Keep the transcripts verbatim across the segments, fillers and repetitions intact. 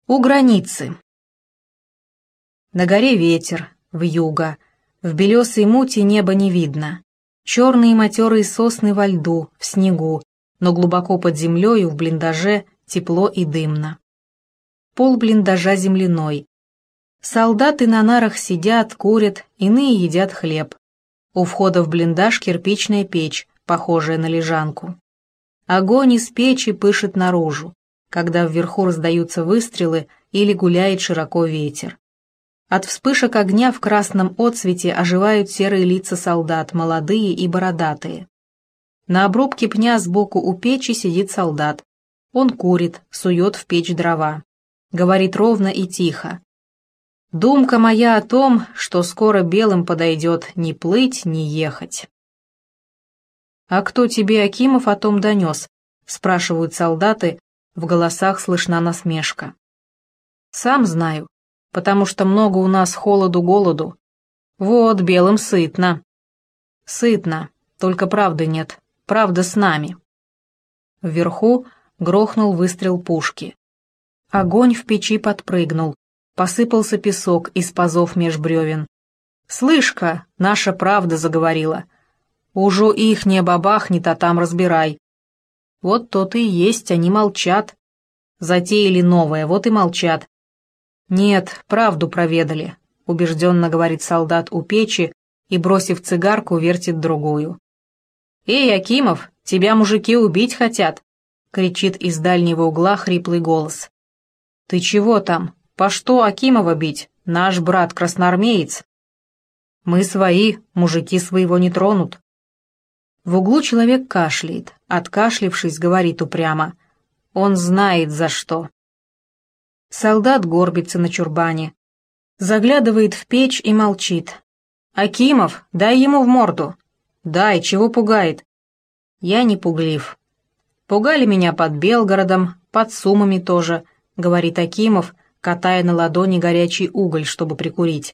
У границы. На горе ветер, вьюга, в белесой мути небо не видно. Черные матерые сосны во льду, в снегу, но глубоко под землею в блиндаже тепло и дымно. Пол блиндажа земляной. Солдаты на нарах сидят, курят, иные едят хлеб. У входа в блиндаж кирпичная печь, похожая на лежанку. Огонь из печи пышет наружу, когда вверху раздаются выстрелы или гуляет широко ветер. От вспышек огня в красном отсвете оживают серые лица солдат, молодые и бородатые. На обрубке пня сбоку у печи сидит солдат. Он курит, сует в печь дрова. Говорит ровно и тихо. «Думка моя о том, что скоро белым подойдет ни плыть, ни ехать». «А кто тебе, Акимов, о том донес?» — спрашивают солдаты, в голосах слышна насмешка. «Сам знаю, потому что много у нас холоду-голоду. Вот, белым сытно». «Сытно, только правды нет, правда с нами». Вверху грохнул выстрел пушки. Огонь в печи подпрыгнул, посыпался песок из пазов меж бревен. «Слышь-ка, наша правда заговорила. Ужо ихняя бабахнет, а там разбирай». Вот то-то и есть, они молчат. Затеяли новое, вот и молчат. «Нет, правду проведали», — убежденно говорит солдат у печи и, бросив цигарку, вертит другую. «Эй, Акимов, тебя мужики убить хотят», — кричит из дальнего угла хриплый голос. «Ты чего там? По что Акимова бить? Наш брат красноармеец». «Мы свои, мужики своего не тронут». В углу человек кашляет, откашлившись, говорит упрямо. Он знает за что. Солдат горбится на чурбане. Заглядывает в печь и молчит. «Акимов, дай ему в морду». «Дай, чего пугает?» «Я не пуглив». «Пугали меня под Белгородом, под Сумами тоже», — говорит Акимов, катая на ладони горячий уголь, чтобы прикурить.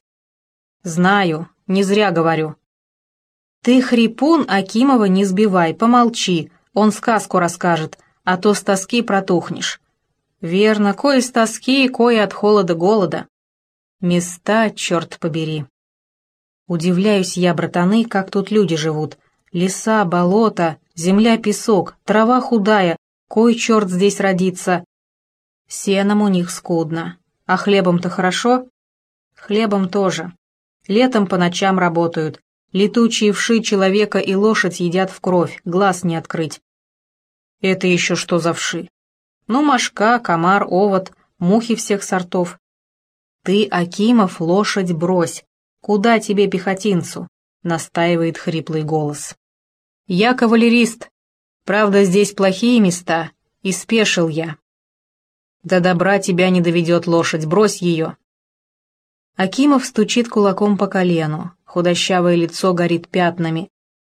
«Знаю, не зря говорю». «Ты, хрипун, Акимова не сбивай, помолчи, он сказку расскажет, а то с тоски протухнешь». «Верно, кое с тоски, кое от холода-голода». Места, черт побери. Удивляюсь я, братаны, как тут люди живут. Леса, болота, земля, песок, трава худая, кой черт здесь родится. Сеном у них скудно. А хлебом-то хорошо? Хлебом тоже. Летом по ночам работают. Летучие вши человека и лошадь едят в кровь, глаз не открыть. Это еще что за вши? Ну, мошка, комар, овод, мухи всех сортов. Ты, Акимов, лошадь брось. Куда тебе, пехотинцу? Настаивает хриплый голос. Я кавалерист. Правда, здесь плохие места, и спешил я. До добра тебя не доведет лошадь, брось ее. Акимов стучит кулаком по колену, худощавое лицо горит пятнами.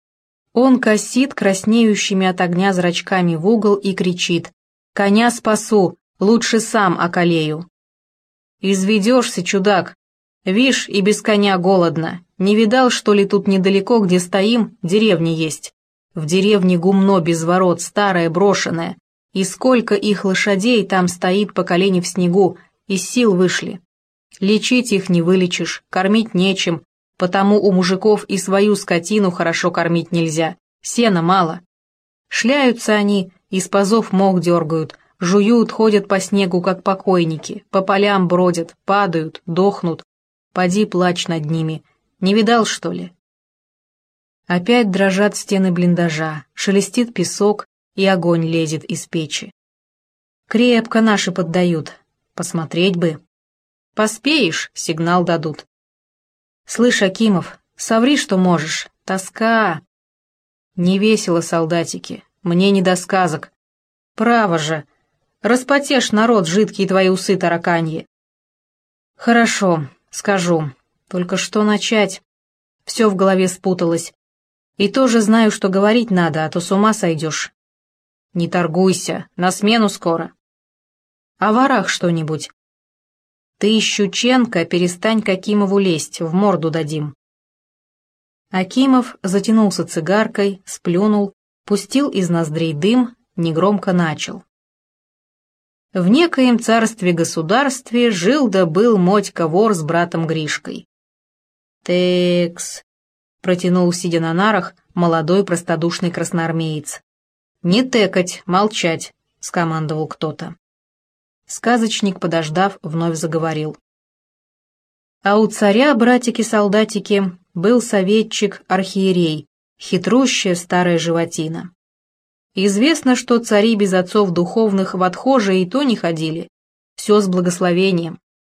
Он косит краснеющими от огня зрачками в угол и кричит: «Коня спасу, лучше сам околею». «Изведешься, чудак. Вишь, и без коня голодно. Не видал, что ли, тут недалеко, где стоим, деревня есть? В деревне гумно без ворот, старое, брошенное. И сколько их лошадей там стоит по колени в снегу, из сил вышли. Лечить их не вылечишь, кормить нечем, потому у мужиков и свою скотину хорошо кормить нельзя, сена мало. Шляются они, из пазов мох дергают, жуют, ходят по снегу, как покойники, по полям бродят, падают, дохнут. Поди плачь над ними, не видал, что ли?» Опять дрожат стены блиндажа, шелестит песок, и огонь лезет из печи. Крепко наши поддают, посмотреть бы. Поспеешь, сигнал дадут. «Слышь, Акимов, соври, что можешь, тоска». «Не весело, солдатики, мне не до сказок. Право же, распотешь народ, жидкие твои усы тараканьи». «Хорошо, скажу, только что начать? Все в голове спуталось. И тоже знаю, что говорить надо, а то с ума сойдешь». «Не торгуйся, на смену скоро». «О ворах что-нибудь?» «Ты, Щученко, перестань к Акимову лезть, в морду дадим». Акимов затянулся цигаркой, сплюнул, пустил из ноздрей дым, негромко начал. В некоем царстве-государстве жил да был Мотька-вор с братом Гришкой. «Текс», — протянул, сидя на нарах, молодой простодушный красноармеец. «Не текать, молчать», — скомандовал кто-то. Сказочник, подождав, вновь заговорил. А у царя, братики-солдатики, был советчик-архиерей, хитрущая старая животина. Известно, что цари без отцов духовных в отхожие и то не ходили, все с благословением.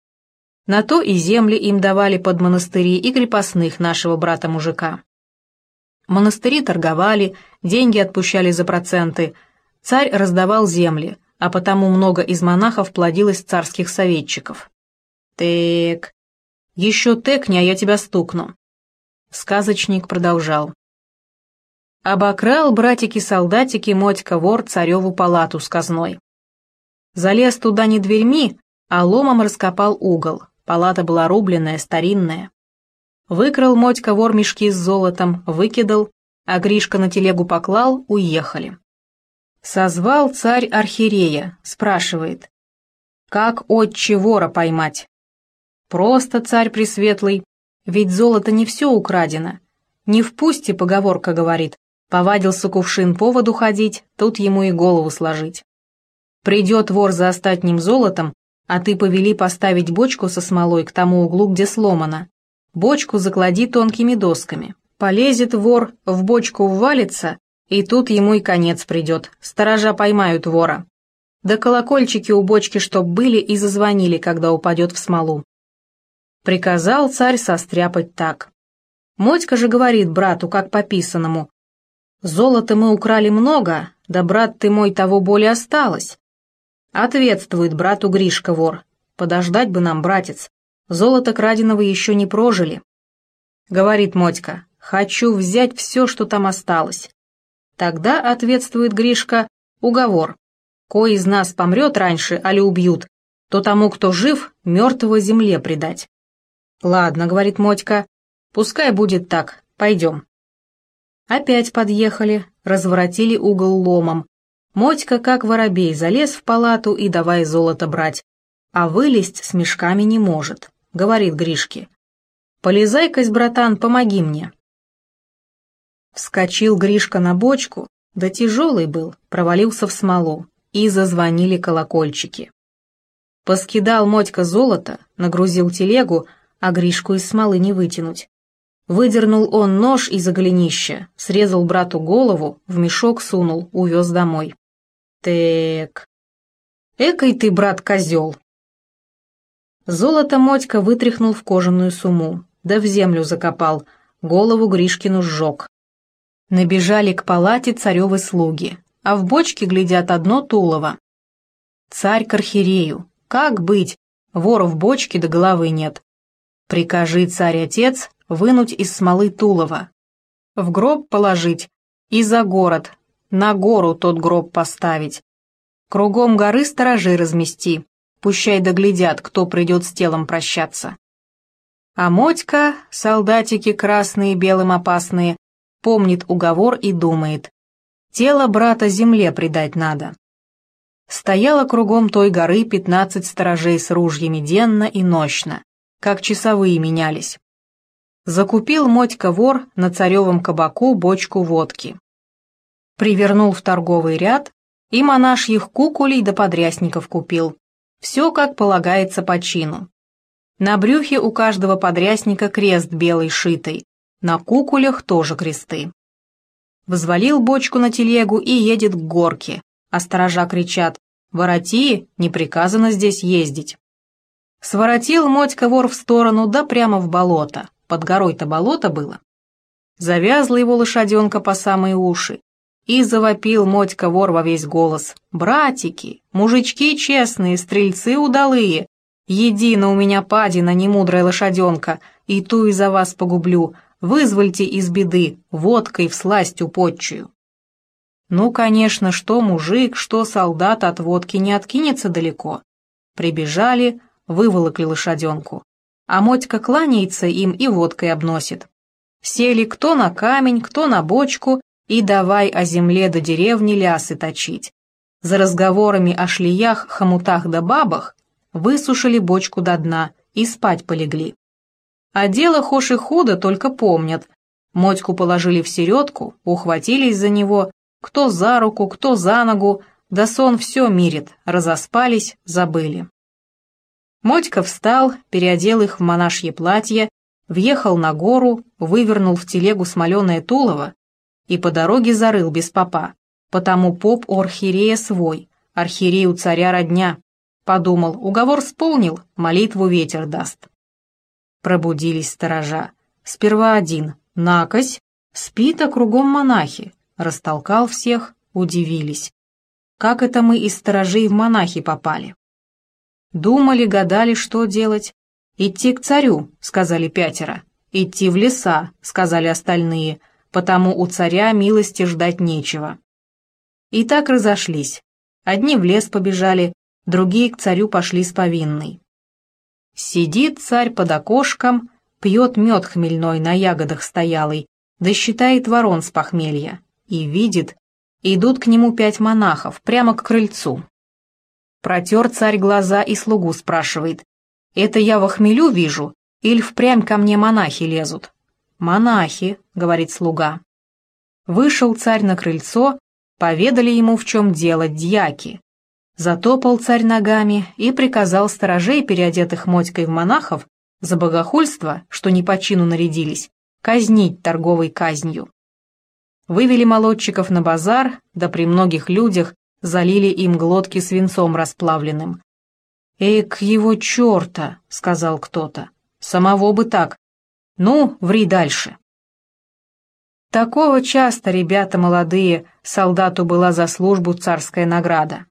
На то и земли им давали под монастыри и крепостных нашего брата-мужика. Монастыри торговали, деньги отпущали за проценты, царь раздавал земли, а потому много из монахов плодилось царских советчиков. «Тэк, еще тэкни, а я тебя стукну». Сказочник продолжал. Обокрал, братики-солдатики, Мотька-вор цареву палату с казной. Залез туда не дверьми, а ломом раскопал угол, палата была рубленная, старинная. Выкрал Мотька-вор мешки с золотом, выкидал, а Гришка на телегу поклал, уехали. Созвал царь архиерея, спрашивает, как отче вора поймать? Просто, царь пресветлый, ведь золото не все украдено. Не впусти, поговорка говорит, повадился кувшин по воду ходить, тут ему и голову сложить. Придет вор за остатним золотом, а ты повели поставить бочку со смолой к тому углу, где сломано. Бочку заклади тонкими досками. Полезет вор, в бочку ввалится, и тут ему и конец придет, сторожа поймают вора. Да колокольчики у бочки чтоб были и зазвонили, когда упадет в смолу. Приказал царь состряпать так. Мотька же говорит брату, как по писанному, «Золота мы украли много, да, брат ты мой, того более осталось». Ответствует брату Гришка вор, «Подождать бы нам, братец, золото краденого еще не прожили». Говорит Мотька, «Хочу взять все, что там осталось». Тогда, ответствует Гришка, уговор. Кой из нас помрет раньше, али убьют, то тому, кто жив, мертвого земле предать. Ладно, говорит Мотька, пускай будет так, пойдем. Опять подъехали, разворотили угол ломом. Мотька, как воробей, залез в палату и давай золото брать, а вылезть с мешками не может. Говорит Гришке, полезай-кась, братан, помоги мне. Вскочил Гришка на бочку, да тяжелый был, провалился в смолу, и зазвонили колокольчики. Поскидал Мотька золото, нагрузил телегу, а Гришку из смолы не вытянуть. Выдернул он нож из-за голенища, срезал брату голову, в мешок сунул, увез домой. Тэк. Экой ты, брат, козел. Золото Мотька вытряхнул в кожаную сумму, да в землю закопал, голову Гришкину сжег. Набежали к палате царевы слуги, а в бочке глядят одно тулово. Царь к архиерею, как быть, вора в бочке да головы нет. Прикажи, царь-отец, вынуть из смолы тулово, в гроб положить и за город, на гору тот гроб поставить. Кругом горы сторожей размести, пущай доглядят, кто придет с телом прощаться. А Мотька, солдатики красные, белым опасные, помнит уговор и думает, тело брата земле предать надо. Стояло кругом той горы пятнадцать сторожей с ружьями денно и нощно, как часовые менялись. Закупил Мотька-вор на царевом кабаку бочку водки. Привернул в торговый ряд и монашьих куколей да подрясников купил. Все, как полагается по чину. На брюхе у каждого подрясника крест белый шитый, на куколях тоже кресты. Взвалил бочку на телегу и едет к горке, а сторожа кричат «Вороти, не приказано здесь ездить». Своротил Мотька-вор в сторону, да прямо в болото, под горой-то болото было. Завязла его лошаденка по самые уши, и завопил Мотька-вор во весь голос: «Братики, мужички честные, стрельцы удалые, едино у меня падина, немудрая лошаденка, и ту и за вас погублю, вызвольте из беды, водкой всласть употчую». Ну, конечно, что мужик, что солдат от водки не откинется далеко. Прибежали, выволокли лошаденку, а Мотька кланяется им и водкой обносит. Сели кто на камень, кто на бочку, и давай о земле до деревни лясы точить. за разговорами о шлиях, хомутах да бабах, высушили бочку до дна и спать полегли. А дело хошь и худо, только помнят. Мотьку положили в середку, ухватились за него, кто за руку, кто за ногу, да сон все мирит, разоспались, забыли. Мотька встал, переодел их в монашье платье, въехал на гору, вывернул в телегу смоленое тулово и по дороге зарыл без попа, потому поп у архиерея свой, архиерей у царя родня. Подумал, уговор сполнил, молитву ветер даст. Пробудились сторожа. Сперва один, накось, спит, а кругом монахи. Растолкал всех, удивились. Как это мы из сторожей в монахи попали? Думали, гадали, что делать. «Идти к царю», — сказали пятеро. «Идти в леса», — сказали остальные, потому у царя милости ждать нечего. И так разошлись. Одни в лес побежали, другие к царю пошли с повинной. Сидит царь под окошком, пьет мед хмельной на ягодах стоялый, да считает ворон с похмелья, и видит, идут к нему пять монахов, прямо к крыльцу. Протер царь глаза и слугу спрашивает: «Это я во хмелю вижу, или впрямь ко мне монахи лезут?» «Монахи», — говорит слуга. Вышел царь на крыльцо, поведали ему, в чем дело, дьяки. Затопал царь ногами и приказал сторожей, переодетых Мотькой в монахов, за богохульство, что не по чину нарядились, казнить торговой казнью. Вывели молодчиков на базар, да при многих людях залили им глотки свинцом расплавленным. «Эк, его черта!» — сказал кто-то. «Самого бы так. Ну, ври дальше». Такого часто, ребята молодые, солдату была за службу царская награда.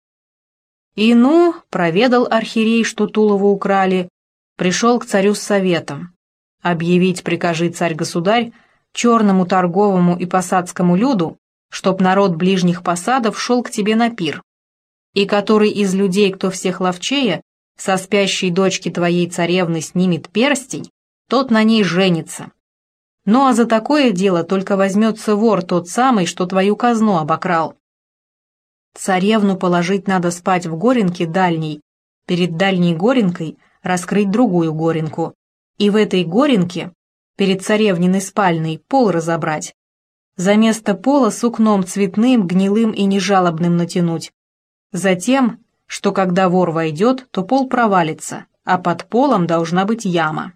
И ну, проведал архиерей, что Тулову украли, пришел к царю с советом. Объявить прикажи царь-государь черному торговому и посадскому люду, чтоб народ ближних посадов шел к тебе на пир, и который из людей, кто всех ловчее, со спящей дочки твоей царевны снимет перстень, тот на ней женится. Ну а за такое дело только возьмется вор тот самый, что твою казну обокрал. Царевну положить надо спать в горенке дальней, перед дальней горенкой раскрыть другую горенку, и в этой горенке, перед царевниной спальной, пол разобрать. За место пола сукном цветным, гнилым и нежалобным натянуть. Затем, что когда вор войдет, то пол провалится, а под полом должна быть яма.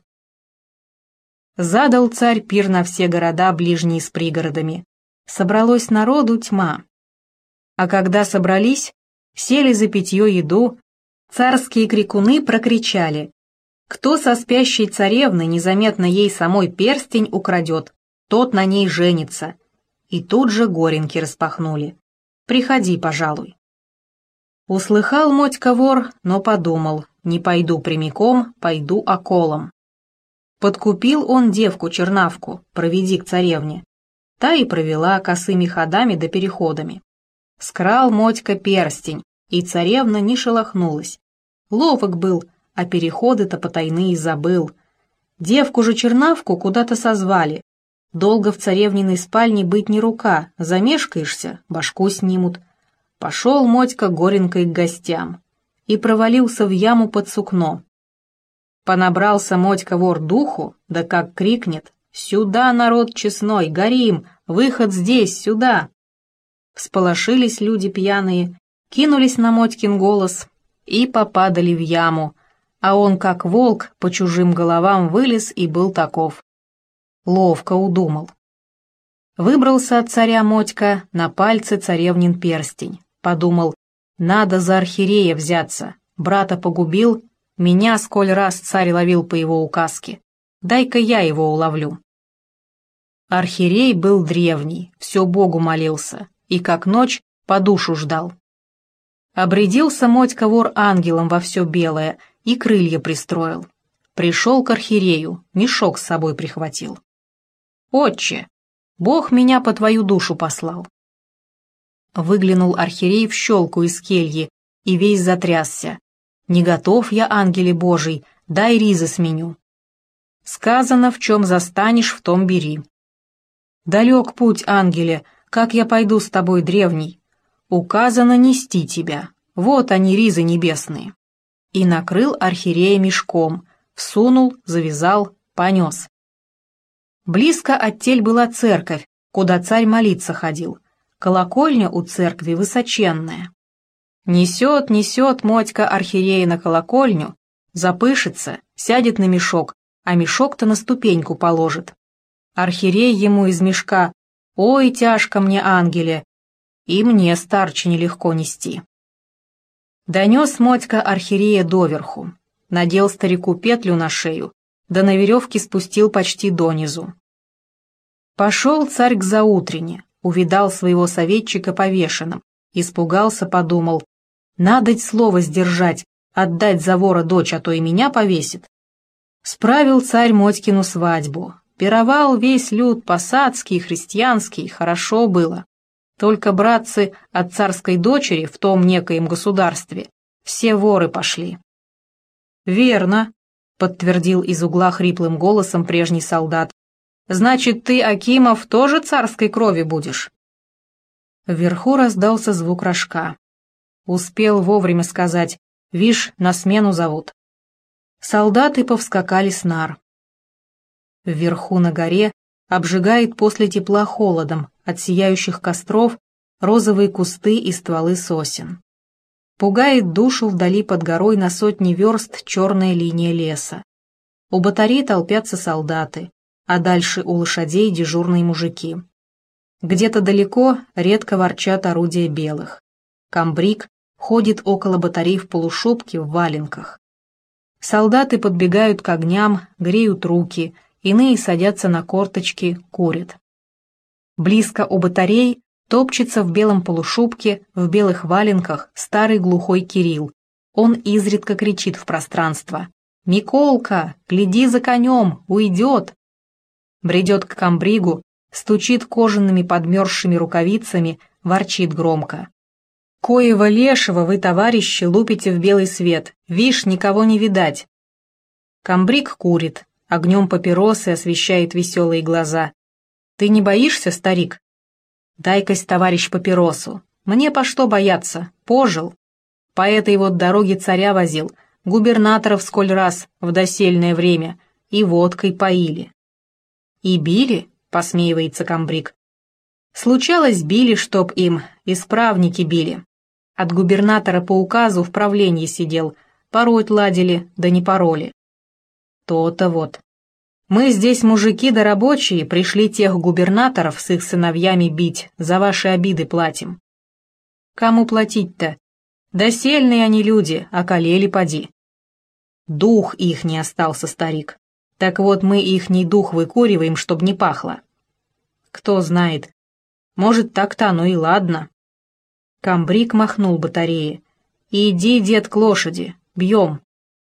Задал царь пир на все города, ближние с пригородами. Собралось народу тьма. А когда собрались, сели за питье еду, царские крикуны прокричали: «Кто со спящей царевны незаметно ей самой перстень украдет, тот на ней женится». И тут же горенки распахнули. «Приходи, пожалуй». Услыхал Мотька вор, но подумал: не пойду прямиком, пойду околом. Подкупил он девку-чернавку, проведи к царевне. Та и провела косыми ходами да переходами. Скрал Мотька перстень, и царевна не шелохнулась. Ловок был, а переходы-то потайные забыл. Девку же чернавку куда-то созвали. Долго в царевниной спальне быть не рука, замешкаешься, башку снимут. Пошел Мотька горенкой к гостям и провалился в яму под сукно. Понабрался Мотька вор духу, да как крикнет: «Сюда, народ честной, горим! Выход здесь, сюда!» Всполошились люди пьяные, кинулись на Мотькин голос и попадали в яму, а он, как волк, по чужим головам вылез и был таков. Ловко удумал. Выбрался от царя Мотька, на пальце царевнин перстень. Подумал: надо за архиерея взяться, брата погубил, меня сколь раз царь ловил по его указке. Дай-ка я его уловлю. Архиерей был древний, все Богу молился, и как ночь по душу ждал. Обрядился Мотька вор ангелом во все белое и крылья пристроил. Пришел к архиерею, мешок с собой прихватил. «Отче, Бог меня по твою душу послал». Выглянул архиерей в щелку из кельи и весь затрясся. «Не готов я, ангеле Божий, дай ризы сменю». «Сказано, в чем застанешь, в том бери». «Далек путь, ангеле, как я пойду с тобой, древний? указано нести тебя, вот они, ризы небесные». И накрыл архиерея мешком, всунул, завязал, понес. Близко от тель была церковь, куда царь молиться ходил. Колокольня у церкви высоченная. Несет, несет Мотька архиерея на колокольню, запышется, сядет на мешок, а мешок-то на ступеньку положит. Архиерей ему из мешка: «Ой, тяжко мне, ангеле, и мне, старче, нелегко нести». Донес Мотька архиерея доверху, надел старику петлю на шею, да на веревке спустил почти донизу. Пошел царь к заутрене, увидал своего советчика повешенным, испугался, подумал: «Надоть слово сдержать, отдать за вора дочь, а то и меня повесит». Справил царь Мотькину свадьбу, пировал весь люд посадский, христианский, хорошо было. Только братцы от царской дочери в том некоем государстве все воры пошли. «Верно», — подтвердил из угла хриплым голосом прежний солдат. «Значит, ты, Акимов, тоже царской крови будешь?» Вверху раздался звук рожка. Успел вовремя сказать: «Вишь, на смену зовут». Солдаты повскакали с нар. Вверху на горе обжигает после тепла холодом от сияющих костров розовые кусты и стволы сосен. Пугает душу вдали под горой на сотни верст черная линия леса. У батарей толпятся солдаты, а дальше у лошадей дежурные мужики. Где-то далеко редко ворчат орудия белых. Камбрик ходит около батарей в полушубке в валенках. Солдаты подбегают к огням, греют руки, иные садятся на корточки, курят. Близко у батарей топчется в белом полушубке, в белых валенках старый глухой Кирилл. Он изредка кричит в пространство: «Миколка, гляди за конем, уйдет!» Бредет к камбригу, стучит кожаными подмерзшими рукавицами, ворчит громко: «Коего лешего вы, товарищи, лупите в белый свет, вишь, никого не видать!» Камбриг курит, огнем папиросы освещает веселые глаза. «Ты не боишься, старик?» «Дай-кась, товарищ, папиросу. Мне по что бояться? Пожил. По этой вот дороге царя возил, губернаторов сколь раз в досельное время, и водкой поили». «И били?» — посмеивается камбриг. «Случалось, били, чтоб им, исправники били. От губернатора по указу в правлении сидел, пороть ладили, да не пороли». «То-то вот. Мы здесь, мужики да рабочие, пришли тех губернаторов с их сыновьями бить, за ваши обиды платим». «Кому платить-то? Досельные они люди, околели поди». «Дух их не остался, старик. Так вот мы ихний дух выкуриваем, чтоб не пахло». «Кто знает. Может, так-то оно и ладно». Камбриг махнул батарее. «Иди, дед, к лошади, бьем».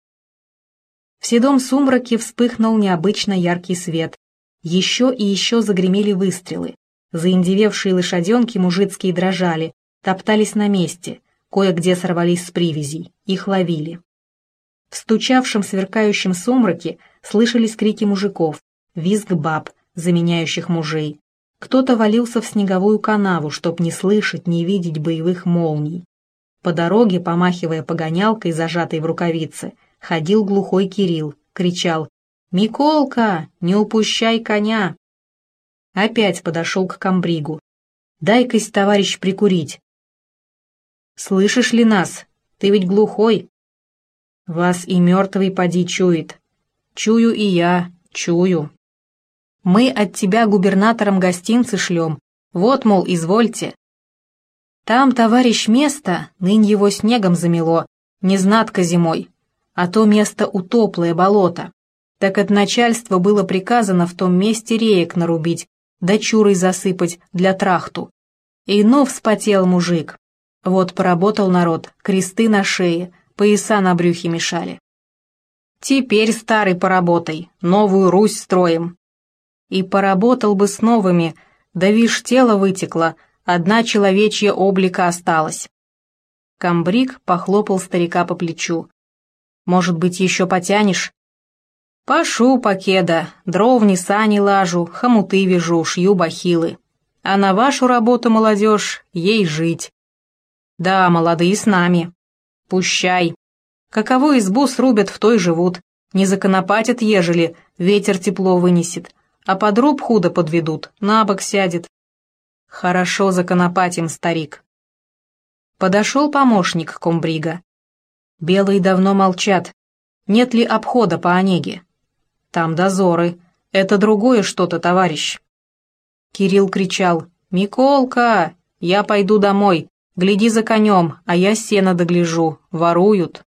В седом сумраке вспыхнул необычно яркий свет. Еще и еще загремели выстрелы. Заиндевевшие лошаденки мужицкие дрожали, топтались на месте, кое-где сорвались с привязей, их ловили. В стучавшем сверкающем сумраке слышались крики мужиков, визг баб, заменяющих мужей. Кто-то валился в снеговую канаву, чтоб не слышать, не видеть боевых молний. По дороге, помахивая погонялкой, зажатой в рукавице, ходил глухой Кирилл, кричал: «Миколка, не упущай коня!» Опять подошел к камбригу. «Дай-кась, товарищ, прикурить». «Слышишь ли нас? Ты ведь глухой». «Вас и мертвый поди чует». «Чую и я, чую». «Мы от тебя губернаторам гостинцы шлем. Вот, мол, извольте». «Там, товарищ, место, нынь его снегом замело, незнатко зимой, а то место утоплое болото. Так от начальства было приказано в том месте реек нарубить, да чурой засыпать для трахту. И ну вспотел мужик. Вот поработал народ, кресты на шее, пояса на брюхе мешали. Теперь, старый, поработай, новую Русь строим». И поработал бы с новыми, да вишь, тело вытекло, одна человечья облика осталась. Камбриг похлопал старика по плечу. «Может быть, еще потянешь?» «Пашу, покеда, дровни, сани лажу, хомуты вяжу, шью бахилы. А на вашу работу, молодежь, ей жить». Да, молодые с нами. Пущай. Каково избу срубят, в той живут. Не законопатят, ежели ветер тепло вынесет, а подруб худо подведут, на бок сядет. Хорошо законопатим, старик. Подошел помощник комбрига. Белые давно молчат. Нет ли обхода по Онеге? Там дозоры. Это другое что-то, товарищ. Кирилл кричал: «Миколка, я пойду домой. Гляди за конем, а я сено догляжу. Воруют».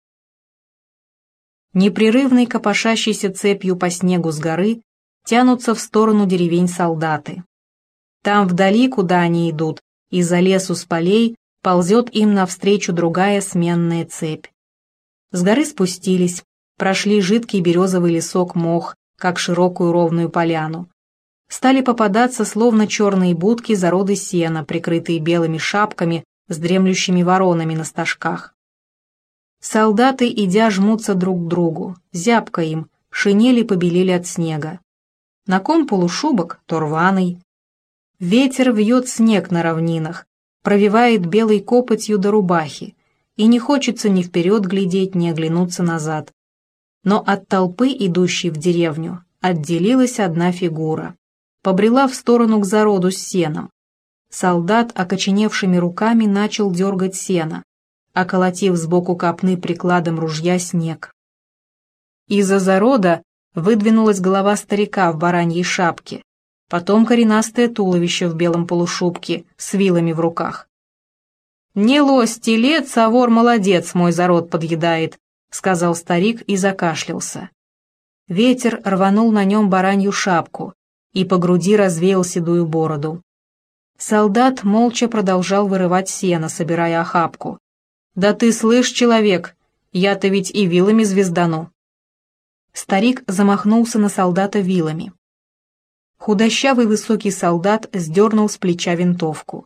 Непрерывной копошащейся цепью по снегу с горы тянутся в сторону деревень солдаты. Там вдали, куда они идут, из-за лесу с полей ползет им навстречу другая сменная цепь. С горы спустились, прошли жидкий березовый лесок мох, как широкую ровную поляну. Стали попадаться словно черные будки зароды сена, прикрытые белыми шапками с дремлющими воронами на стажках. Солдаты, идя, жмутся друг к другу, зябко им, шинели побелели от снега. На ком полушубок, то рваный. Ветер вьет снег на равнинах, провивает белой копотью до рубахи, и не хочется ни вперед глядеть, ни оглянуться назад. Но от толпы, идущей в деревню, отделилась одна фигура. Побрела в сторону к зароду с сеном. Солдат окоченевшими руками начал дергать сено, околотив сбоку копны прикладом ружья снег. Из-за зарода выдвинулась голова старика в бараньей шапке, потом коренастое туловище в белом полушубке с вилами в руках. «Не лось телец, а вор молодец, мой зарод подъедает», — сказал старик и закашлялся. Ветер рванул на нем баранью шапку, и по груди развеял седую бороду. Солдат молча продолжал вырывать сено, собирая охапку. «Да ты слышь, человек, я-то ведь и вилами звездану». Старик замахнулся на солдата вилами. Худощавый высокий солдат сдернул с плеча винтовку.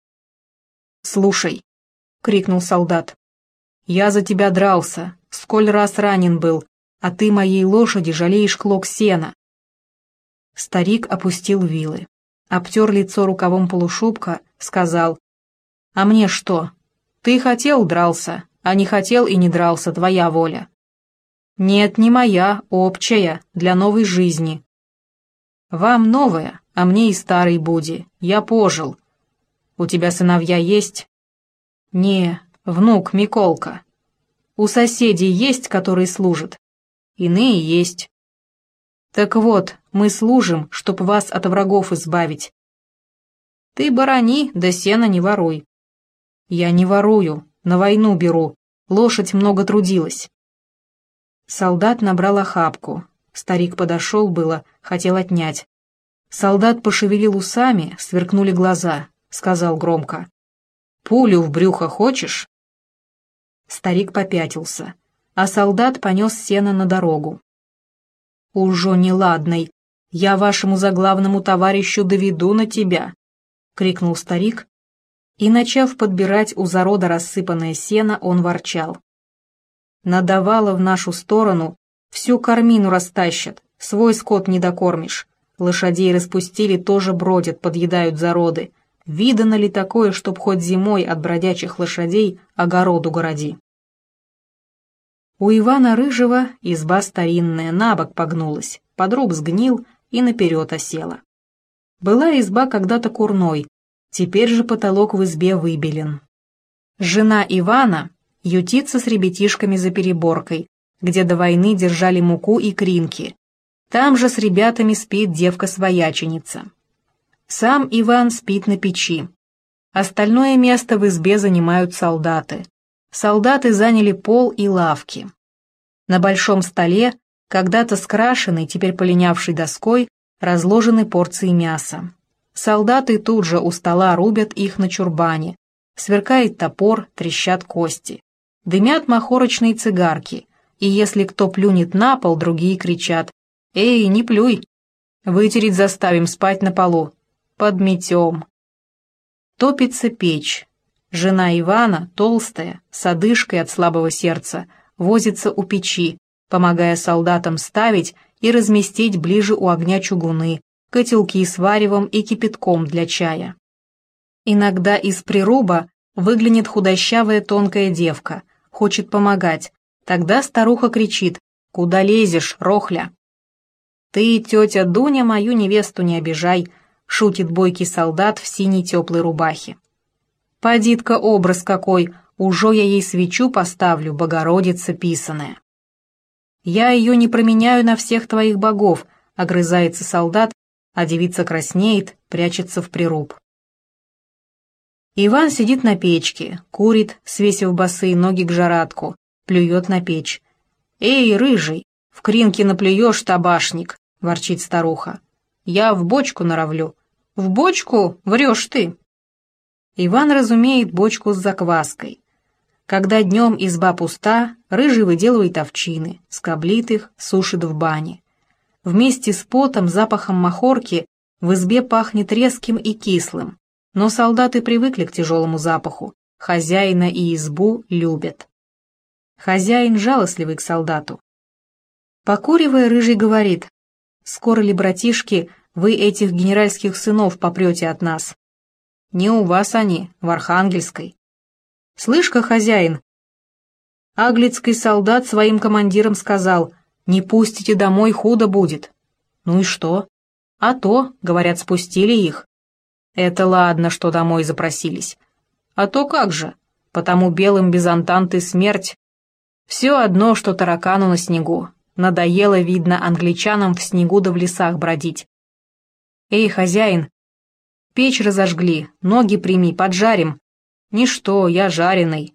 «Слушай», — крикнул солдат, — «я за тебя дрался, сколь раз ранен был, а ты моей лошади жалеешь клок сена». Старик опустил вилы, обтер лицо рукавом полушубка, сказал: «А мне что? Ты хотел — дрался, а не хотел и не дрался, твоя воля». «Нет, не моя, общая, для новой жизни». «Вам новая, а мне и старой буди, я пожил. У тебя сыновья есть?» «Не, внук Миколка». «У соседей есть, которые служат?» «Иные есть». «Так вот, мы служим, чтоб вас от врагов избавить». «Ты барани, да сена не воруй». «Я не ворую, на войну беру, лошадь много трудилась». Солдат набрал охапку. Старик подошел было, хотел отнять. Солдат пошевелил усами, сверкнули глаза, сказал громко: «Пулю в брюхо хочешь?» Старик попятился, а солдат понес сено на дорогу. «Ужо неладный, я вашему заглавному товарищу доведу на тебя!» — крикнул старик, и, начав подбирать у зарода рассыпанное сено, он ворчал: «Надавало в нашу сторону, всю кормину растащат, свой скот не докормишь, лошадей распустили, тоже бродят, подъедают зароды. Видано ли такое, чтоб хоть зимой от бродячих лошадей огороду городи?» У Ивана Рыжего изба старинная набок погнулась, подруб сгнил и наперед осела. Была изба когда-то курной, теперь же потолок в избе выбелен. Жена Ивана ютится с ребятишками за переборкой, где до войны держали муку и кринки. Там же с ребятами спит девка-свояченица. Сам Иван спит на печи. Остальное место в избе занимают солдаты. Солдаты заняли пол и лавки. На большом столе, когда-то скрашенной, теперь полинявшей доской, разложены порции мяса. Солдаты тут же у стола рубят их на чурбане. Сверкает топор, трещат кости. Дымят махорочные цигарки, и если кто плюнет на пол, другие кричат: «Эй, не плюй! Вытереть заставим, спать на полу! Подметем!» Топится печь. Жена Ивана, толстая, с одышкой от слабого сердца, возится у печи, помогая солдатам ставить и разместить ближе у огня чугуны, котелки с варевом и кипятком для чая. Иногда из прируба Выглянет худощавая тонкая девка, хочет помогать. Тогда старуха кричит: «Куда лезешь, рохля?» «Ты, тетя Дуня, мою невесту не обижай», — шутит бойкий солдат в синей теплой рубахе. «Поди-ка образ какой, ужо я ей свечу поставлю, Богородица писаная». «Я ее не променяю на всех твоих богов», — огрызается солдат, а девица краснеет, прячется в прируб. Иван сидит на печке, курит, свесив босые ноги к жаратку, плюет на печь. «Эй, рыжий, в кринке наплюешь, табашник», — ворчит старуха. «Я в бочку норовлю». «В бочку? Врешь ты». Иван разумеет бочку с закваской. Когда днем изба пуста, рыжий выделывает овчины, скоблит их, сушит в бане. Вместе с потом, запахом махорки в избе пахнет резким и кислым, но солдаты привыкли к тяжелому запаху, хозяина и избу любят. Хозяин жалостливый к солдату. Покуривая, рыжий говорит: «Скоро ли, братишки, вы этих генеральских сынов попрете от нас?» «Не у вас они, в Архангельской». «Слышь-ка, хозяин, аглицкий солдат своим командирам сказал: не пустите домой, худо будет». «Ну и что?» «А то, говорят, спустили их». «Это ладно, что домой запросились. А то как же, потому белым без Антанты смерть. Все одно, что таракану на снегу. Надоело, видно, англичанам в снегу да в лесах бродить. Эй, хозяин, печь разожгли, ноги прими, поджарим». «Ничто, я жареный».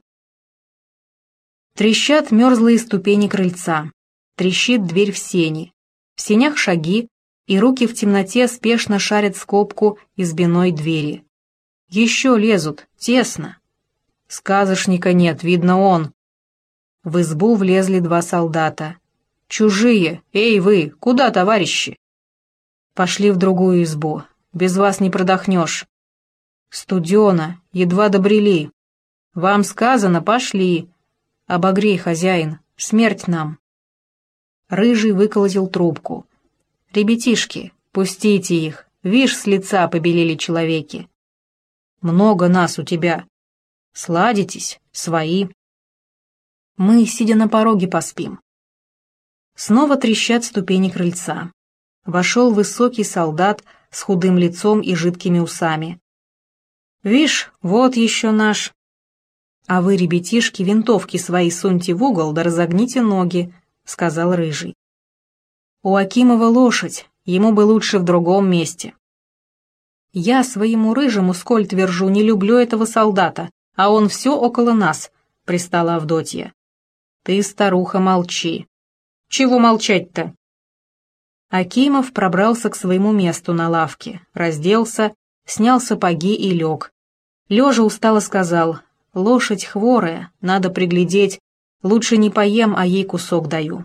Трещат мерзлые ступени крыльца. Трещит дверь в сени. В сенях шаги, и руки в темноте спешно шарят скобку избиной двери. Еще лезут, тесно. Сказочника нет, видно он. В избу влезли два солдата. «Чужие! Эй вы, куда, товарищи?» «Пошли в другую избу. Без вас не продохнешь». «Студено, едва добрели». «Вам сказано, пошли». «Обогрей, хозяин, смерть нам». Рыжий выколотил трубку. «Ребятишки, пустите их, вишь, с лица побелели человеки». «Много нас у тебя». «Сладитесь, свои». «Мы, сидя на пороге, поспим». Снова трещат ступени крыльца. Вошел высокий солдат с худым лицом и жидкими усами. «Вишь, вот еще наш». «А вы, ребятишки, винтовки свои суньте в угол да разогните ноги», — сказал Рыжий. «У Акимова лошадь, ему бы лучше в другом месте». «Я своему Рыжему, сколь твержу, не люблю этого солдата, а он все около нас», — пристала Авдотья. «Ты, старуха, молчи». «Чего молчать-то?» Акимов пробрался к своему месту на лавке, разделся, снял сапоги и лег. Лежа устало сказал: «Лошадь хворая, надо приглядеть, лучше не поем, а ей кусок даю».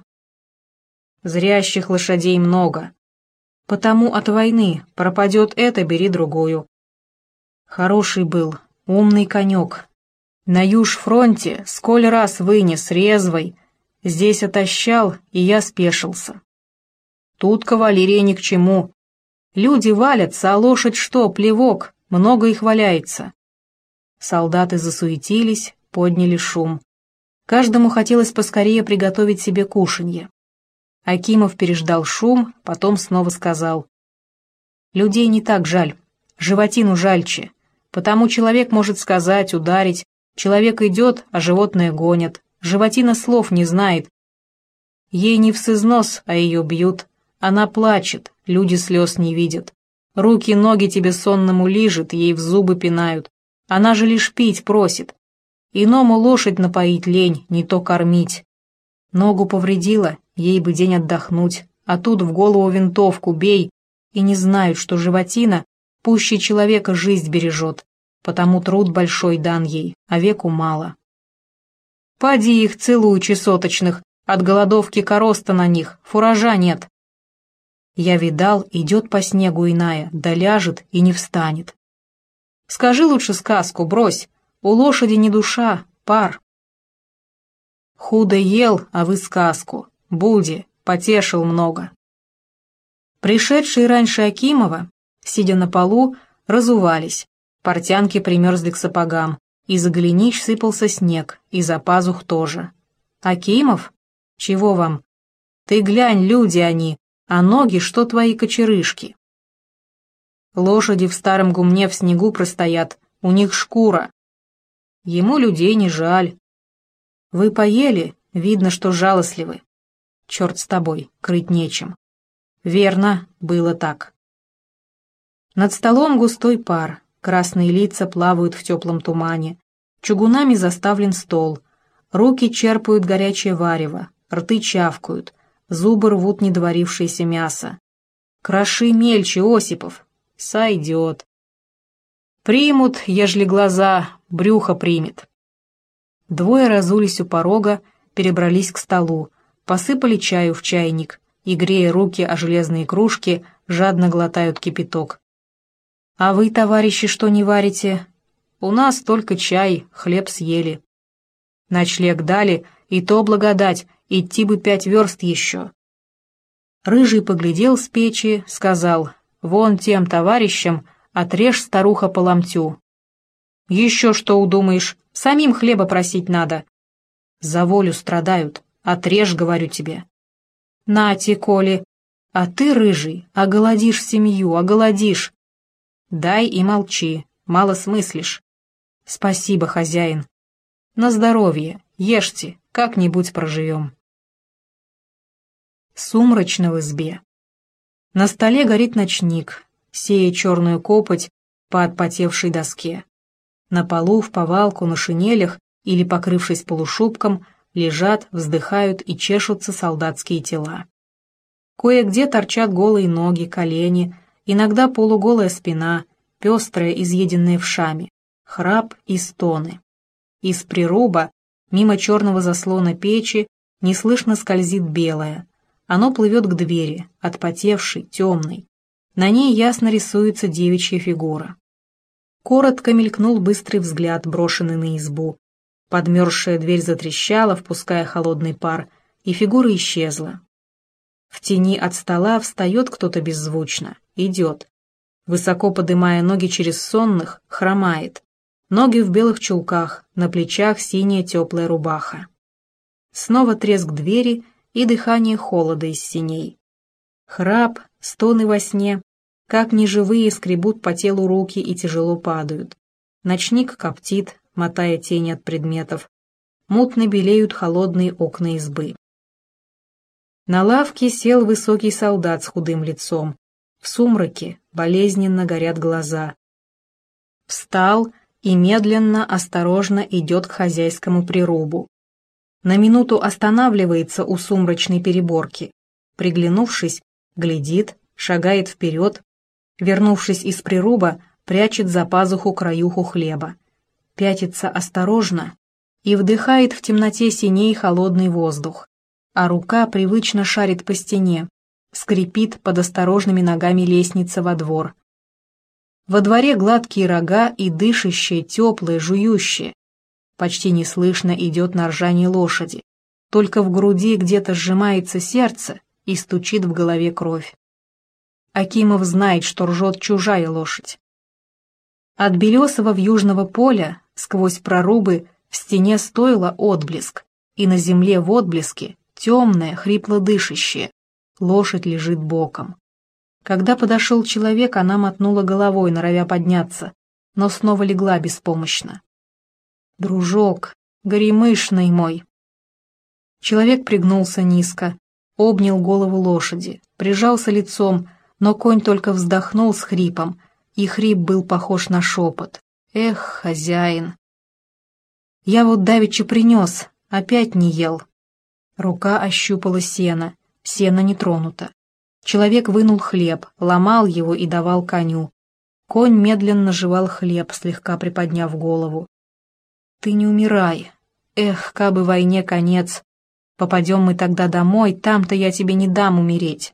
«Зрящих лошадей много. Потому от войны пропадет это, бери другую». Хороший был, умный конек. На юж-фронте сколь раз вынес резвой, здесь отощал, и я спешился. Тут кавалерия ни к чему. Люди валятся, а лошадь что, плевок, много их валяется. Солдаты засуетились, подняли шум. Каждому хотелось поскорее приготовить себе кушанье. Акимов переждал шум, потом снова сказал: «Людей не так жаль, животину жальче, потому человек может сказать, ударить, человек идет, а животное гонят, животина слов не знает. Ей не всызнос, а ее бьют, она плачет, люди слез не видят, руки-ноги тебе сонному лижет, ей в зубы пинают, она же лишь пить просит. Иному лошадь напоить лень, не то кормить. Ногу повредила, ей бы день отдохнуть, а тут в голову винтовку бей, и не знают, что животина пуще человека жизнь бережет, потому труд большой дан ей, а веку мало. Поди их целуй, чесоточных, от голодовки короста на них, фуража нет». Я видал, идет по снегу иная, да ляжет и не встанет. Скажи лучше сказку, брось, у лошади не душа, пар. Худо ел, а вы сказку, Буди, потешил много. Пришедшие раньше Акимова, сидя на полу, разувались, портянки примерзли к сапогам, Из-за голенищ сыпался снег, из-за пазух тоже. Акимов? Чего вам? Ты глянь, люди они, а ноги, что твои кочерышки. Лошади в старом гумне в снегу простоят, у них шкура. Ему людей не жаль. Вы поели, видно, что жалостливы. Черт с тобой, крыть нечем. Верно, было так. Над столом густой пар, красные лица плавают в теплом тумане, чугунами заставлен стол, руки черпают горячее варево, рты чавкают, зубы рвут недоварившееся мясо. Кроши мельче, Осипов, сойдет. Примут, ежели глаза, брюхо примет. Двое разулись у порога, перебрались к столу, посыпали чаю в чайник и, грея руки о железные кружки, жадно глотают кипяток. «А вы, товарищи, что не варите? У нас только чай, хлеб съели. Ночлег дали, и то благодать, идти бы пять верст еще». Рыжий поглядел с печи, сказал: «Вон тем товарищам отрежь, старуха, по ломтю». «Еще что удумаешь, самим хлеба просить надо». «За волю страдают, отрежь, говорю тебе». «Нате, Коли, а ты, рыжий, оголодишь семью, оголодишь». «Дай и молчи, мало смыслишь». «Спасибо, хозяин». «На здоровье, ешьте, как-нибудь проживем». Сумрачно в избе. На столе горит ночник, сея черную копоть по отпотевшей доске. На полу, в повалку, на шинелях или, покрывшись полушубком, лежат, вздыхают и чешутся солдатские тела. Кое-где торчат голые ноги, колени, иногда полуголая спина, пестрая, изъеденная вшами, храп и стоны. Из прируба, мимо черного заслона печи, неслышно скользит белое. Оно плывет к двери, отпотевшей, темной. На ней ясно рисуется девичья фигура. Коротко мелькнул быстрый взгляд, брошенный на избу. Подмерзшая дверь затрещала, впуская холодный пар, и фигура исчезла. В тени от стола встает кто-то беззвучно, идет. Высоко подымая ноги через сонных, хромает. Ноги в белых чулках, на плечах синяя теплая рубаха. Снова треск двери и дыхание холода из синей. Храп, стоны во сне, как неживые скребут по телу руки и тяжело падают. Ночник коптит, мотая тени от предметов. Мутно белеют холодные окна избы. На лавке сел высокий солдат с худым лицом. В сумраке болезненно горят глаза. Встал и медленно, осторожно идет к хозяйскому прирубу. На минуту останавливается у сумрачной переборки. Приглянувшись, глядит, шагает вперед. Вернувшись из прируба, прячет за пазуху краюху хлеба. Пятится осторожно и вдыхает в темноте синей холодный воздух. А рука привычно шарит по стене, скрипит под осторожными ногами лестница во двор. Во дворе гладкие рога и дышащие, теплые, жующие. Почти неслышно идет на ржание лошади. Только в груди где-то сжимается сердце и стучит в голове кровь. Акимов знает, что ржет чужая лошадь. От белесого вьюжного поля сквозь прорубы в стене стойла отблеск, и на земле в отблеске темное, хрипло дышащее. Лошадь лежит боком. Когда подошел человек, она мотнула головой, норовя подняться, но снова легла беспомощно. «Дружок, горемышный мой!» Человек пригнулся низко, обнял голову лошади, прижался лицом, но конь только вздохнул с хрипом, и хрип был похож на шепот. «Эх, хозяин!» «Я вот давеча принес, опять не ел». Рука ощупала сено, сено не тронуто. Человек вынул хлеб, ломал его и давал коню. Конь медленно жевал хлеб, слегка приподняв голову. «Ты не умирай. Эх, кабы войне конец. Попадем мы тогда домой, там-то я тебе не дам умереть».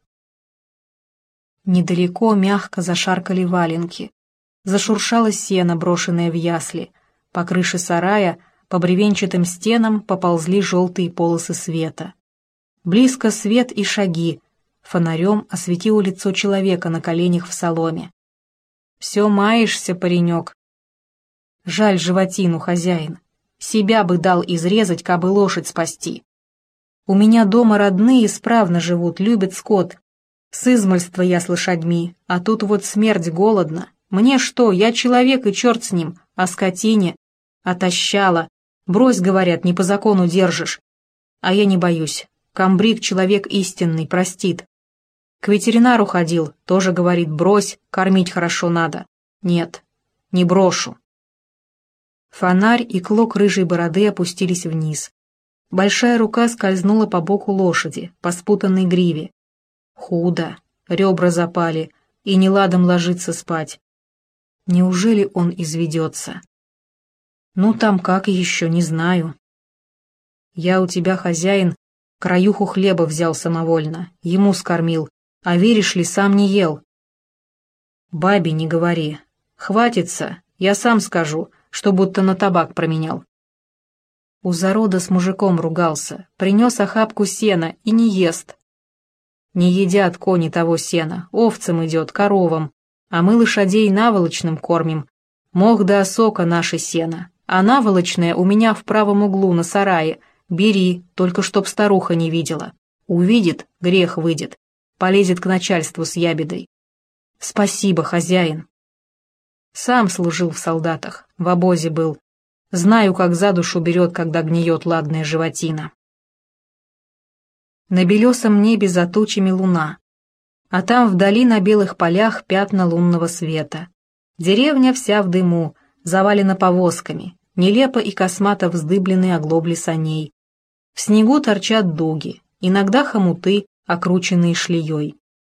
Недалеко мягко зашаркали валенки. Зашуршало сено, брошенное в ясли. По крыше сарая, по бревенчатым стенам поползли желтые полосы света. Близко свет и шаги. Фонарем осветило лицо человека на коленях в соломе. «Все маешься, паренек». Жаль животину, хозяин. Себя бы дал изрезать, кабы лошадь спасти. У меня дома родные исправно живут, любят скот. С измольства я с лошадьми, а тут вот смерть голодна. Мне что, я человек и черт с ним, а скотине отощала. Брось, говорят, не по закону держишь. А я не боюсь. Камбрик человек истинный, простит. К ветеринару ходил, тоже говорит, брось, кормить хорошо надо. Нет, не брошу. Фонарь и клок рыжей бороды опустились вниз. Большая рука скользнула по боку лошади, по спутанной гриве. Худо, ребра запали, и неладом ложится спать. Неужели он изведется? Ну там как еще, не знаю. Я у тебя, хозяин, краюху хлеба взял самовольно, ему скормил, а веришь ли, сам не ел. Бабе не говори. Хватится, я сам скажу, что будто на табак променял. У зарода с мужиком ругался, принес охапку сена и не ест. Не едят кони того сена, овцам идет, коровам, а мы лошадей наволочным кормим. Мох да осока наше сено, а наволочное у меня в правом углу на сарае. Бери, только чтоб старуха не видела. Увидит, грех выйдет, полезет к начальству с ябедой. Спасибо, хозяин. Сам служил в солдатах, в обозе был. Знаю, как за душу берет, когда гниет ладная животина. На белесом небе за тучами луна, а там вдали на белых полях пятна лунного света. Деревня вся в дыму, завалена повозками, нелепо и космато вздыблены оглобли саней. В снегу торчат дуги, иногда хомуты, окрученные шлеей.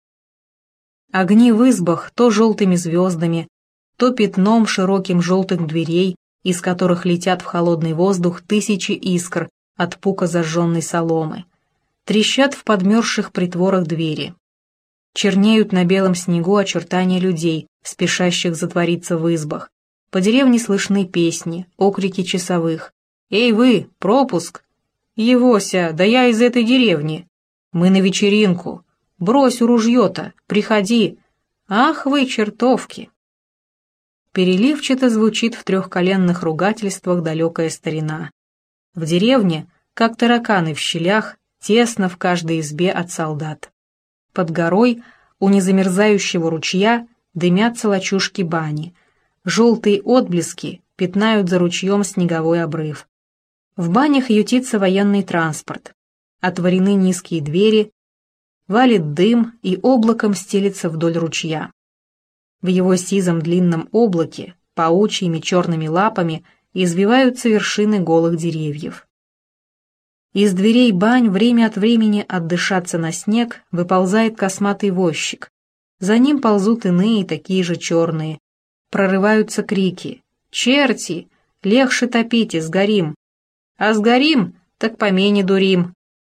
Огни в избах то желтыми звездами, то пятном широким желтых дверей, из которых летят в холодный воздух тысячи искр от пука зажженной соломы. Трещат в подмерзших притворах двери. Чернеют на белом снегу очертания людей, спешащих затвориться в избах. По деревне слышны песни, окрики часовых. «Эй вы, пропуск!» «Евося, да я из этой деревни!» «Мы на вечеринку!» «Брось у ружье-то, приходи!» «Ах вы, чертовки!» Переливчато звучит в трехколенных ругательствах далекая старина. В деревне, как тараканы в щелях, тесно в каждой избе от солдат. Под горой, у незамерзающего ручья, дымятся лачушки бани. Желтые отблески пятнают за ручьем снеговой обрыв. В банях ютится военный транспорт. Отворены низкие двери, валит дым и облаком стелется вдоль ручья. В его сизом длинном облаке, паучьими черными лапами, извиваются вершины голых деревьев. Из дверей бань время от времени отдышаться на снег выползает косматый возчик. За ним ползут иные, такие же черные. Прорываются крики: «Черти! Легче топите, сгорим! А сгорим, так помене дурим!»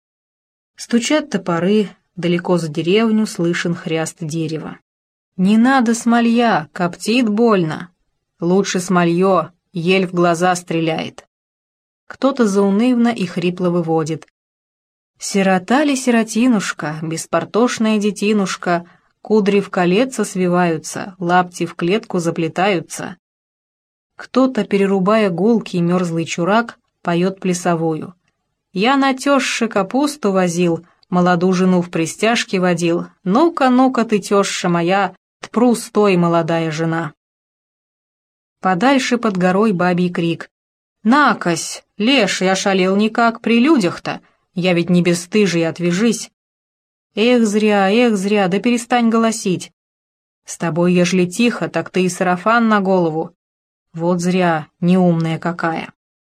Стучат топоры, далеко за деревню слышен хряст дерева. «Не надо смолья, коптит больно. Лучше смолье, ель в глаза стреляет». Кто-то заунывно и хрипло выводит: «Сирота ли сиротинушка, беспортошная детинушка, кудри в колеца свиваются, лапти в клетку заплетаются». Кто-то, перерубая гулкий мерзлый чурак, поет плясовую: «Я на теща капусту возил, молоду жену в пристяжке водил, ну-ка, ну-ка ты, теща моя, тпру, стой, молодая жена». Подальше под горой бабий крик: «Накось, леший ошалел никак при людях-то, я ведь не бесстыжий, отвяжись». «Эх, зря, эх, зря, да перестань голосить. С тобой, ежели тихо, так ты и сарафан на голову. Вот зря, неумная какая».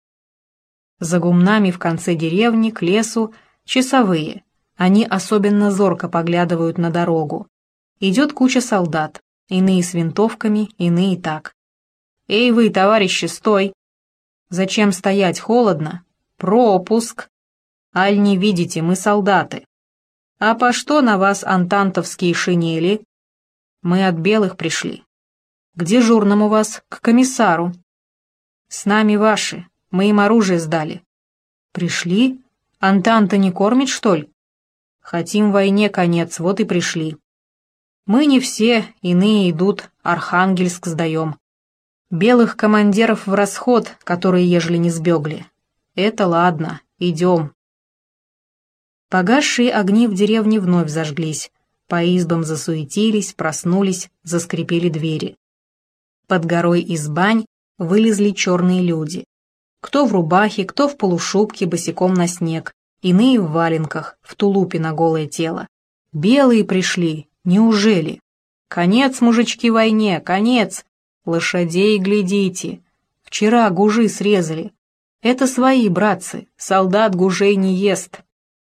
За гумнами в конце деревни к лесу часовые, они особенно зорко поглядывают на дорогу. Идет куча солдат, иные с винтовками, иные так. «Эй вы, товарищи, стой!» «Зачем стоять, холодно?» «Пропуск!» «Аль не видите, мы солдаты!» «А по что на вас антантовские шинели?» «Мы от белых пришли». «К дежурному вас, к комиссару». «С нами ваши, мы им оружие сдали». «Пришли? Антанта не кормит, что ли?» «Хотим войне конец, вот и пришли». «Мы не все, иные идут, Архангельск сдаем». Белых командиров в расход, которые ежели не сбегли. Это ладно, идем. Погасшие огни в деревне вновь зажглись. По избам засуетились, проснулись, заскрипели двери. Под горой избань вылезли черные люди. Кто в рубахе, кто в полушубке, босиком на снег, иные в валенках, в тулупе на голое тело. Белые пришли, неужели? Конец, мужички, войне, конец! Лошадей глядите! Вчера гужи срезали. Это свои, братцы, солдат гужей не ест.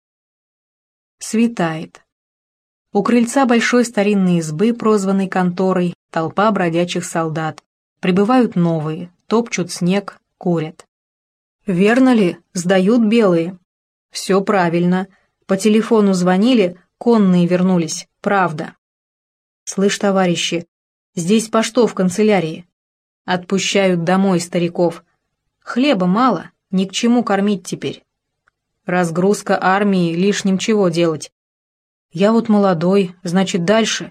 Светает. У крыльца большой старинной избы, прозванной конторой, толпа бродячих солдат. Прибывают новые, топчут снег, курят. Верно ли, сдают белые? Все правильно. По телефону звонили, конные вернулись, правда. Слышь, товарищи, здесь по что в канцелярии? Отпущают домой стариков. Хлеба мало, ни к чему кормить теперь. Разгрузка армии, лишним чего делать? Я вот молодой, значит, дальше.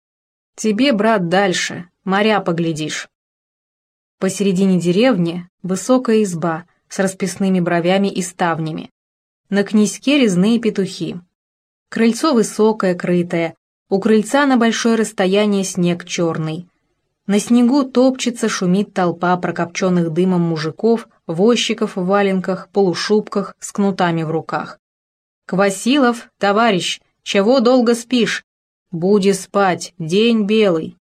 Тебе, брат, дальше, моря поглядишь. Посередине деревни высокая изба с расписными бровями и ставнями. На князьке резные петухи. Крыльцо высокое, крытое. У крыльца на большое расстояние снег черный. На снегу топчется, шумит толпа прокопченных дымом мужиков, возчиков в валенках, полушубках, с кнутами в руках. «Квасилов, товарищ, чего долго спишь? Буди спать, день белый».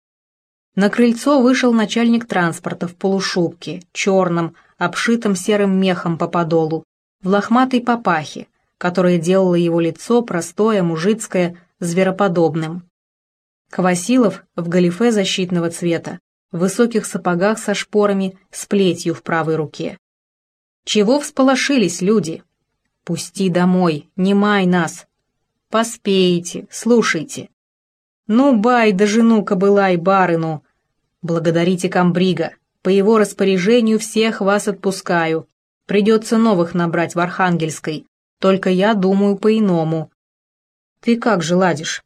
На крыльцо вышел начальник транспорта в полушубке, черном, обшитом серым мехом по подолу, в лохматой папахе, которая делала его лицо простое, мужицкое, звероподобным. Квасилов в галифе защитного цвета, в высоких сапогах со шпорами, с плетью в правой руке. «Чего всполошились люди? Пусти домой, не май нас. Поспеете, слушайте. Ну, бай да жену кобылай барыну. Благодарите комбрига, по его распоряжению всех вас отпускаю. Придется новых набрать в Архангельской, только я думаю по-иному. Ты как же ладишь?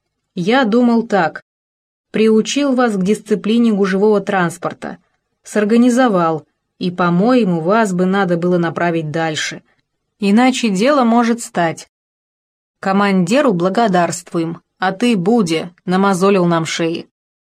Я думал так. Приучил вас к дисциплине гужевого транспорта. Сорганизовал, и, по-моему, вас бы надо было направить дальше. Иначе дело может стать. Командиру благодарствуем, а ты, Будя, намазолил нам шеи.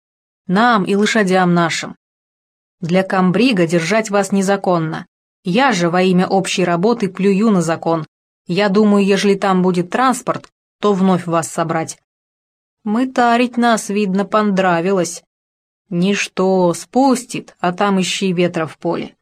Нам и лошадям нашим. Для комбрига держать вас незаконно. Я же во имя общей работы плюю на закон. Я думаю, ежели там будет транспорт, то вновь вас собрать. Мытарить нас, видно, понравилось. Ничто, спустит, а там ищи ветра в поле.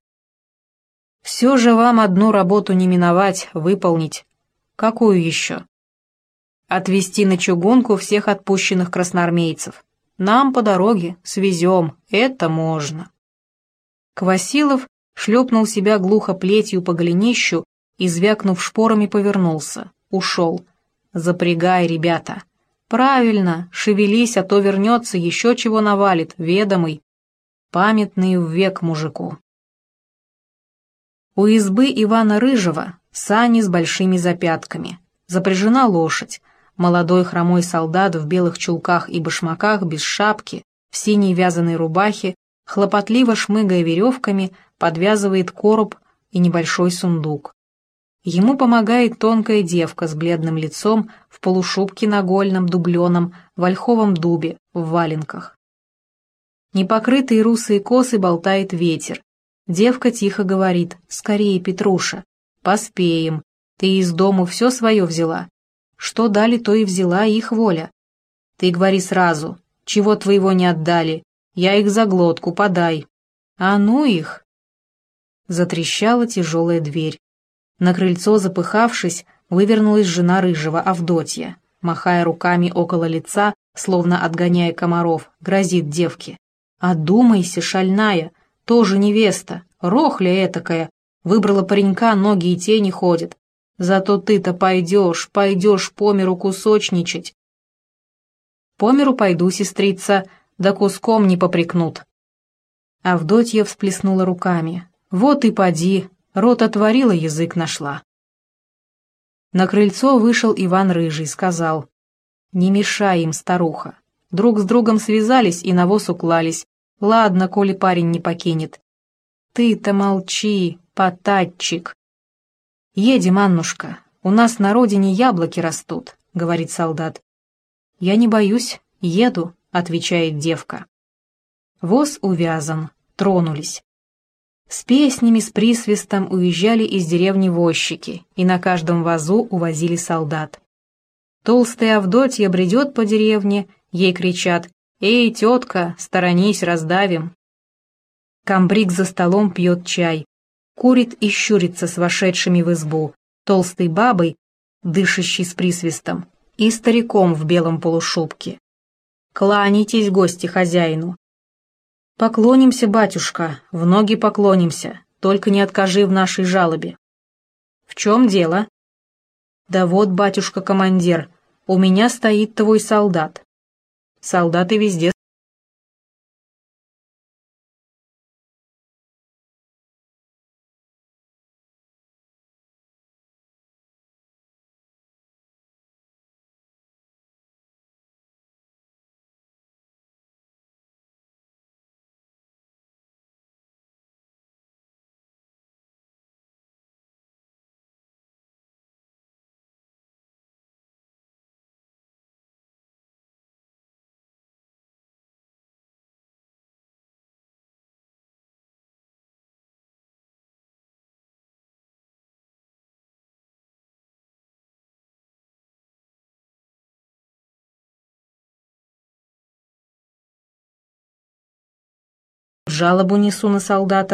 Все же вам одну работу не миновать, выполнить. Какую еще? Отвезти на чугунку всех отпущенных красноармейцев. Нам по дороге, свезем, это можно. Квасилов шлепнул себя глухо плетью по голенищу и, звякнув шпорами, повернулся, ушел. Запрягай, ребята. Правильно, шевелись, а то вернется, еще чего навалит, ведомый. Памятный век мужику. У избы Ивана Рыжего сани с большими запятками. Запряжена лошадь. Молодой хромой солдат в белых чулках и башмаках, без шапки, в синей вязаной рубахе, хлопотливо шмыгая веревками, подвязывает короб и небольшой сундук. Ему помогает тонкая девка с бледным лицом, в полушубке нагольном, дубленом, в ольховом дубе, в валенках. Непокрытые русые косы болтает ветер. Девка тихо говорит: «Скорее, Петруша, поспеем, ты из дому все свое взяла. Что дали, то и взяла, их воля. Ты говори сразу, чего твоего не отдали, я их за глотку подай. А ну их!» Затрещала тяжелая дверь. На крыльцо, запыхавшись, вывернулась жена Рыжего, Авдотья. Махая руками около лица, словно отгоняя комаров, грозит девке: «Одумайся, шальная, тоже невеста, рохля этакая, выбрала паренька, ноги и тени ходят. Зато ты-то пойдешь, пойдешь по миру кусочничать». «По миру пойду, сестрица, да куском не попрекнут». Авдотья всплеснула руками. «Вот и поди, рот отворила, язык нашла». На крыльцо вышел Иван Рыжий, сказал: «Не мешай им, старуха. Друг с другом связались и на воз уклались. Ладно, коли парень не покинет. Ты-то молчи, потатчик. Едем, Аннушка, у нас на родине яблоки растут, говорит солдат. Я не боюсь, еду, отвечает девка. Воз увязан, тронулись. С песнями, с присвистом уезжали из деревни возчики, и на каждом вазу увозили солдат. Толстая Авдотья бредет по деревне, ей кричат: «Эй, тетка, сторонись, раздавим!» Камбрик за столом пьет чай, курит и щурится с вошедшими в избу, толстой бабой, дышащей с присвистом, и стариком в белом полушубке. «Кланяйтесь, гости, хозяину!» «Поклонимся, батюшка, в ноги поклонимся, только не откажи в нашей жалобе». «В чем дело?» «Да вот, батюшка-командир, у меня стоит твой солдат». «Солдаты везде». Жалобу несу на солдата.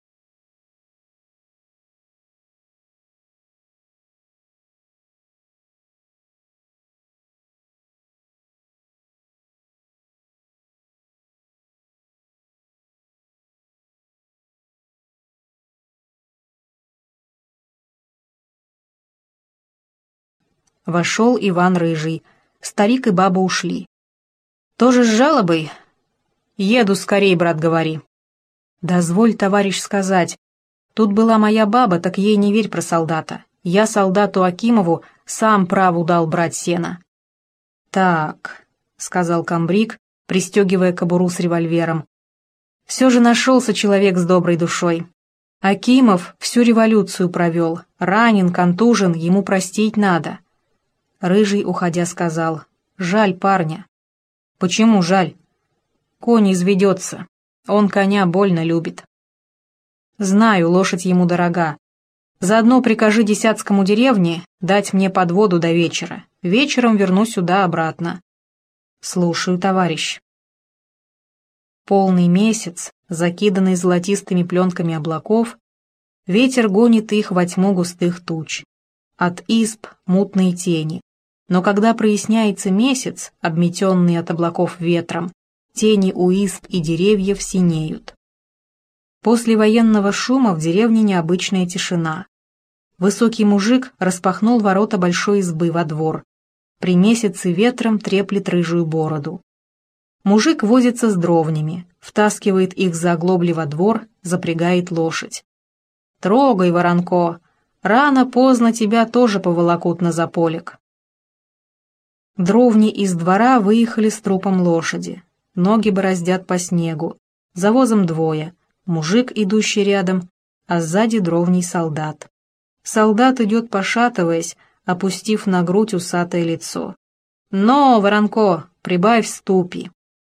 Вошел Иван Рыжий. Старик и баба ушли. «Тоже с жалобой?» «Еду скорей, брат, говори». «Дозволь, товарищ, сказать. Тут была моя баба, так ей не верь про солдата. Я солдату Акимову сам праву дал брать сено». «Так», — сказал комбриг, пристегивая кобуру с револьвером. «Все же нашелся человек с доброй душой. Акимов всю революцию провел, ранен, контужен, ему простить надо». Рыжий, уходя, сказал: «Жаль парня». «Почему жаль?» «Конь изведется. Он коня больно любит». «Знаю, лошадь ему дорога. Заодно прикажи десятскому деревне дать мне подводу до вечера. Вечером верну сюда обратно». «Слушаю, товарищ». Полный месяц, закиданный золотистыми пленками облаков, ветер гонит их во тьму густых туч. От изб мутные тени. Но когда проясняется месяц, обметенный от облаков ветром, тени у изб и деревьев синеют. После военного шума в деревне необычная тишина. Высокий мужик распахнул ворота большой избы во двор. При месяце ветром треплет рыжую бороду. Мужик возится с дровнями, втаскивает их за оглобли во двор, запрягает лошадь. «Трогай, Воронко, рано-поздно тебя тоже поволокут на заполек». Дровни из двора выехали с трупом лошади. Ноги бороздят по снегу. За возом двое. Мужик, идущий рядом, а сзади дровний солдат. Солдат идет, пошатываясь, опустив на грудь усатое лицо. «Но, Воронко, прибавь ступи!»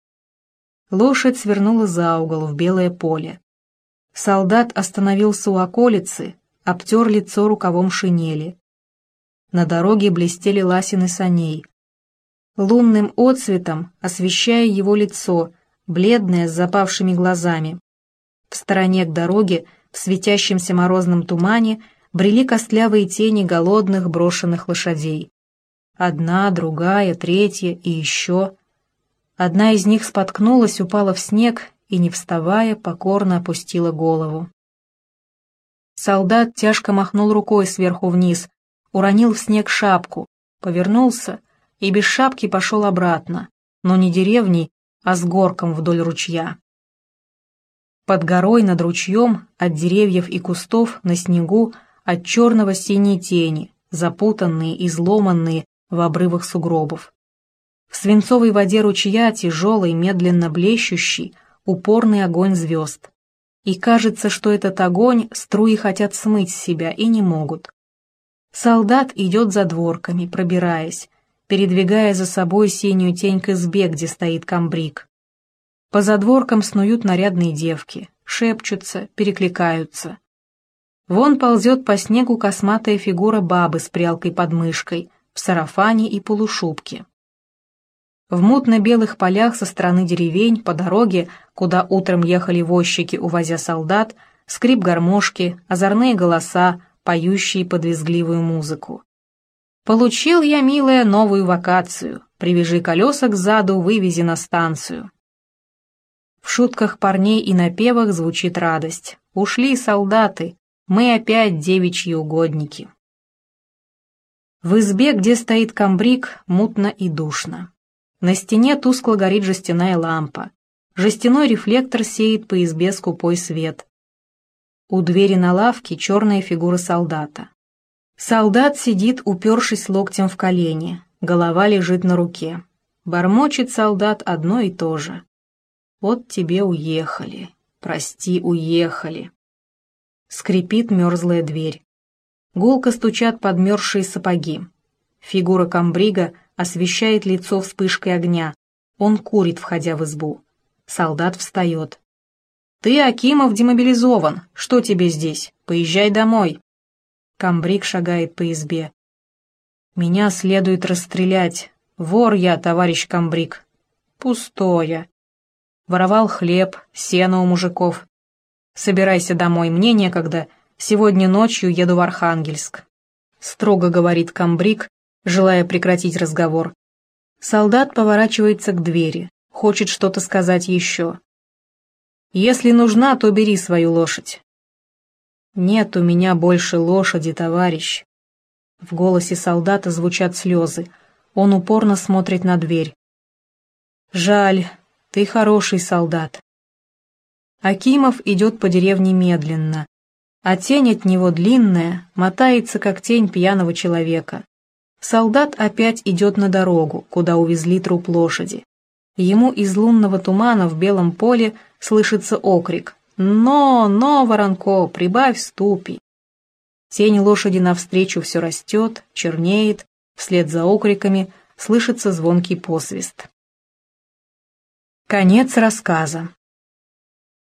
Лошадь свернула за угол в белое поле. Солдат остановился у околицы, обтер лицо рукавом шинели. На дороге блестели ласины саней. Лунным отсветом освещая его лицо, бледное с запавшими глазами. В стороне к дороге, в светящемся морозном тумане, брели костлявые тени голодных брошенных лошадей. Одна, другая, третья и еще. Одна из них споткнулась, упала в снег и, не вставая, покорно опустила голову. Солдат тяжко махнул рукой сверху вниз, уронил в снег шапку, повернулся и без шапки пошел обратно, но не деревней, а с горком вдоль ручья. Под горой над ручьем, от деревьев и кустов, на снегу, от черного синей тени, запутанные, изломанные в обрывах сугробов. В свинцовой воде ручья, тяжелой, медленно блещущей, упорный огонь звезд. И кажется, что этот огонь струи хотят смыть с себя и не могут. Солдат идет за дворками, пробираясь, передвигая за собой синюю тень к избе, где стоит комбриг. По задворкам снуют нарядные девки, шепчутся, перекликаются. Вон ползет по снегу косматая фигура бабы с прялкой под мышкой, в сарафане и полушубке. В мутно-белых полях со стороны деревень, по дороге, куда утром ехали возчики, увозя солдат, скрип гармошки, озорные голоса, поющие под визгливую музыку. «Получил я, милая, новую вакацию. Привяжи колеса к заду, вывези на станцию». В шутках парней и напевах звучит радость. «Ушли солдаты, мы опять девичьи угодники». В избе, где стоит комбриг, мутно и душно. На стене тускло горит жестяная лампа. Жестяной рефлектор сеет по избе скупой свет. У двери на лавке черная фигура солдата. Солдат сидит, упершись локтем в колени, голова лежит на руке. Бормочет солдат одно и то же. «Вот тебе уехали, прости, уехали». Скрипит мерзлая дверь. Гулко стучат подмерзшие сапоги. Фигура комбрига освещает лицо вспышкой огня. Он курит, входя в избу. Солдат встает. «Ты, Акимов, демобилизован. Что тебе здесь? Поезжай домой». Комбриг шагает по избе. «Меня следует расстрелять. Вор я, товарищ комбриг». «Пустое. Воровал хлеб, сено у мужиков. Собирайся домой, мне некогда. Сегодня ночью еду в Архангельск», — строго говорит комбриг, желая прекратить разговор. Солдат поворачивается к двери, хочет что-то сказать еще. «Если нужна, то бери свою лошадь». «Нет у меня больше лошади, товарищ». В голосе солдата звучат слезы. Он упорно смотрит на дверь. «Жаль, ты хороший солдат». Акимов идет по деревне медленно, а тень от него длинная, мотается, как тень пьяного человека. Солдат опять идет на дорогу, куда увезли труп лошади. Ему из лунного тумана в белом поле слышится окрик: «Но, но, Воронко, прибавь ступи!» Тень лошади навстречу все растет, чернеет, вслед за окриками слышится звонкий посвист. Конец рассказа.